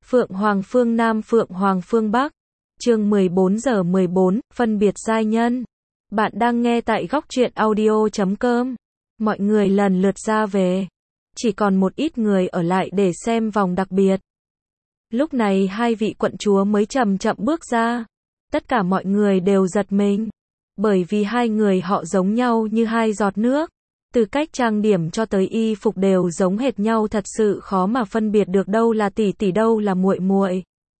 Phượng Hoàng phương Nam Phượng Hoàng phương Bắc. Chương 14:14, phân biệt giai nhân. Bạn đang nghe tại góc truyện audio.com. Mọi người lần lượt ra về. Chỉ còn một ít người ở lại để xem vòng đặc biệt. Lúc này hai vị quận chúa mới chậm chậm bước ra. Tất cả mọi người đều giật mình. Bởi vì hai người họ giống nhau như hai giọt nước. Từ cách trang điểm cho tới y phục đều giống hệt nhau, thật sự khó mà phân biệt được đâu là tỷ tỷ đâu là muội muội.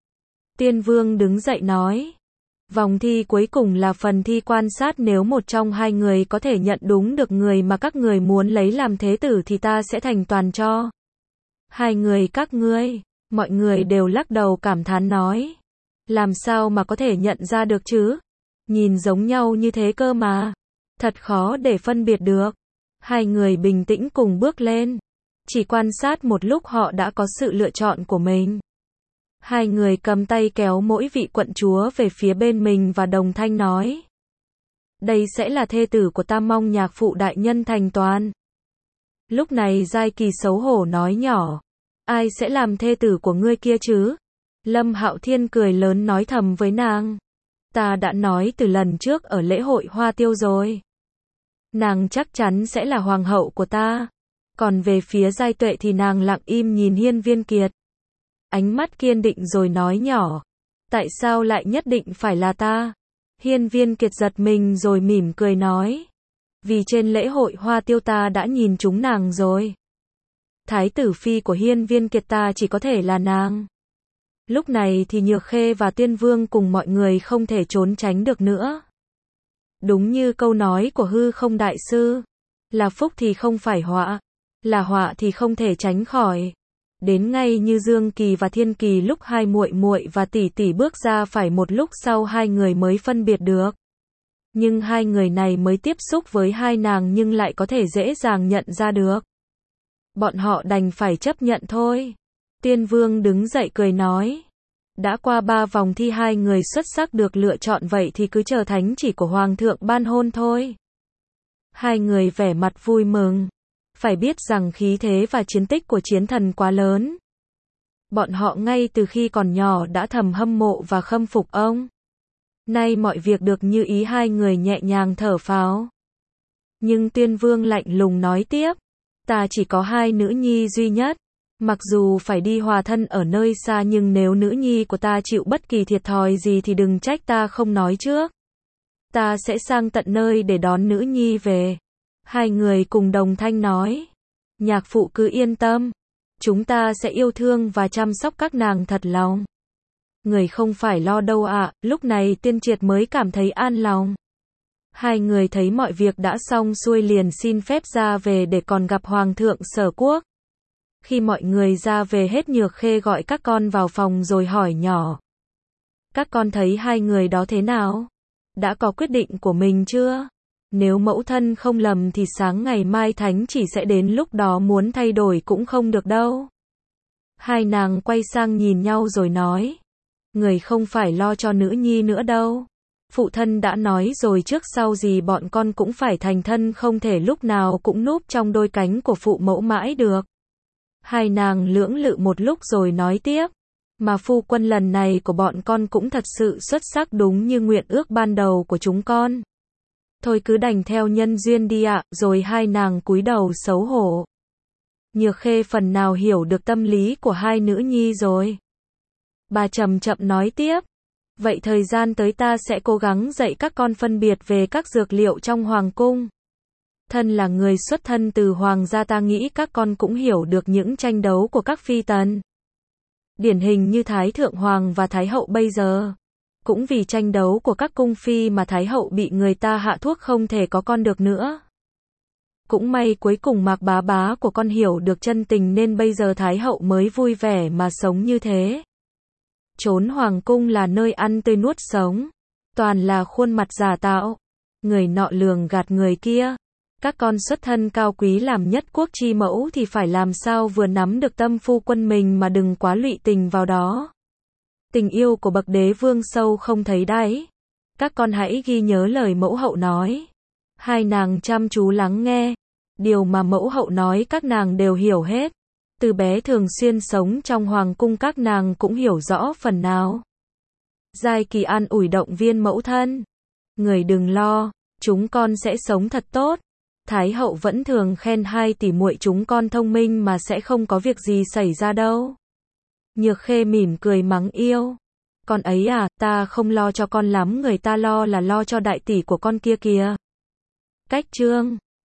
Tiên Vương đứng dậy nói. Vòng thi cuối cùng là phần thi quan sát, nếu một trong hai người có thể nhận đúng được người mà các người muốn lấy làm thế tử thì ta sẽ thành toàn cho. Hai người các ngươi, mọi người đều lắc đầu cảm thán nói. Làm sao mà có thể nhận ra được chứ? Nhìn giống nhau như thế cơ mà. Thật khó để phân biệt được. Hai người bình tĩnh cùng bước lên. Chỉ quan sát một lúc họ đã có sự lựa chọn của mình. Hai người cầm tay kéo mỗi vị quận chúa về phía bên mình và đồng thanh nói. Đây sẽ là thê tử của ta, mong nhạc phụ đại nhân thành toàn. Lúc này Giai Kỳ xấu hổ nói nhỏ. Ai sẽ làm thê tử của ngươi kia chứ? Lâm Hạo Thiên cười lớn nói thầm với nàng. Ta đã nói từ lần trước ở lễ hội Hoa Tiêu rồi. Nàng chắc chắn sẽ là hoàng hậu của ta. Còn về phía Giai Tuệ thì nàng lặng im nhìn Hiên Viên Kiệt. Ánh mắt kiên định rồi nói nhỏ. Tại sao lại nhất định phải là ta? Hiên Viên Kiệt giật mình rồi mỉm cười nói. Vì trên lễ hội Hoa Tiêu ta đã nhìn chúng nàng rồi. Thái tử phi của Hiên Viên Kiệt ta chỉ có thể là nàng. Lúc này thì Nhược Khê và Tiên Vương cùng mọi người không thể trốn tránh được nữa. Đúng như câu nói của Hư Không đại sư, là phúc thì không phải họa, là họa thì không thể tránh khỏi. Đến ngay như Dương Kỳ và Thiên Kỳ lúc hai muội muội và tỷ tỷ bước ra phải một lúc sau hai người mới phân biệt được. Nhưng hai người này mới tiếp xúc với hai nàng nhưng lại có thể dễ dàng nhận ra được. Bọn họ đành phải chấp nhận thôi. Tiên Vương đứng dậy cười nói. Đã qua 3 vòng thi hai người xuất sắc được lựa chọn, vậy thì cứ chờ thánh chỉ của Hoàng thượng ban hôn thôi. Hai người vẻ mặt vui mừng. Phải biết rằng khí thế và chiến tích của chiến thần quá lớn. Bọn họ ngay từ khi còn nhỏ đã thầm hâm mộ và khâm phục ông. Nay mọi việc được như ý, hai người nhẹ nhàng thở phào. Nhưng Tiên Vương lạnh lùng nói tiếp. Ta chỉ có hai nữ nhi duy nhất. Mặc dù phải đi hòa thân ở nơi xa nhưng nếu nữ nhi của ta chịu bất kỳ thiệt thòi gì thì đừng trách ta không nói trước. Ta sẽ sang tận nơi để đón nữ nhi về. Hai người cùng đồng thanh nói. Nhạc phụ cứ yên tâm. Chúng ta sẽ yêu thương và chăm sóc các nàng thật lòng. Người không phải lo đâu ạ. Lúc này Tiên Triệt mới cảm thấy an lòng. Hai người thấy mọi việc đã xong xuôi liền xin phép ra về để còn gặp Hoàng thượng Sở Quốc. Khi mọi người ra về hết, Nhược Khê gọi các con vào phòng rồi hỏi nhỏ. Các con thấy hai người đó thế nào? Đã có quyết định của mình chưa? Nếu mẫu thân không lầm thì sáng ngày mai thánh chỉ sẽ đến, lúc đó muốn thay đổi cũng không được đâu. Hai nàng quay sang nhìn nhau rồi nói. Người không phải lo cho nữ nhi nữa đâu. Phụ thân đã nói rồi, trước sau gì bọn con cũng phải thành thân, không thể lúc nào cũng núp trong đôi cánh của phụ mẫu mãi được. Hai nàng lưỡng lự một lúc rồi nói tiếp. Mà phu quân lần này của bọn con cũng thật sự xuất sắc, đúng như nguyện ước ban đầu của chúng con. Thôi cứ đành theo nhân duyên đi ạ. Rồi hai nàng cúi đầu xấu hổ. Nhược Khê phần nào hiểu được tâm lý của hai nữ nhi rồi. Bà chậm chậm nói tiếp. Vậy thời gian tới ta sẽ cố gắng dạy các con phân biệt về các dược liệu trong hoàng cung. Thân là người xuất thân từ hoàng gia, ta nghĩ các con cũng hiểu được những tranh đấu của các phi tần. Điển hình như Thái Thượng Hoàng và Thái Hậu bây giờ. Cũng vì tranh đấu của các cung phi mà Thái Hậu bị người ta hạ thuốc không thể có con được nữa. Cũng may cuối cùng Mạc bá bá của con hiểu được chân tình nên bây giờ Thái Hậu mới vui vẻ mà sống như thế. Trốn hoàng cung là nơi ăn tươi nuốt sống. Toàn là khuôn mặt giả tạo. Người nọ lường gạt người kia. Các con xuất thân cao quý làm nhất quốc chi mẫu thì phải làm sao vừa nắm được tâm phu quân mình mà đừng quá lụy tình vào đó. Tình yêu của bậc đế vương sâu không thấy đáy. Các con hãy ghi nhớ lời mẫu hậu nói. Hai nàng chăm chú lắng nghe. Điều mà mẫu hậu nói các nàng đều hiểu hết. Từ bé thường xuyên sống trong hoàng cung các nàng cũng hiểu rõ phần nào. Giai Kỳ an ủi động viên mẫu thân. Người đừng lo, chúng con sẽ sống thật tốt. Thái hậu vẫn thường khen hai tỷ muội chúng con thông minh mà sẽ không có việc gì xảy ra đâu. Nhược Khê mỉm cười mắng yêu. Con ấy à, ta không lo cho con lắm, người ta lo là lo cho đại tỷ của con kia kìa. Cách chương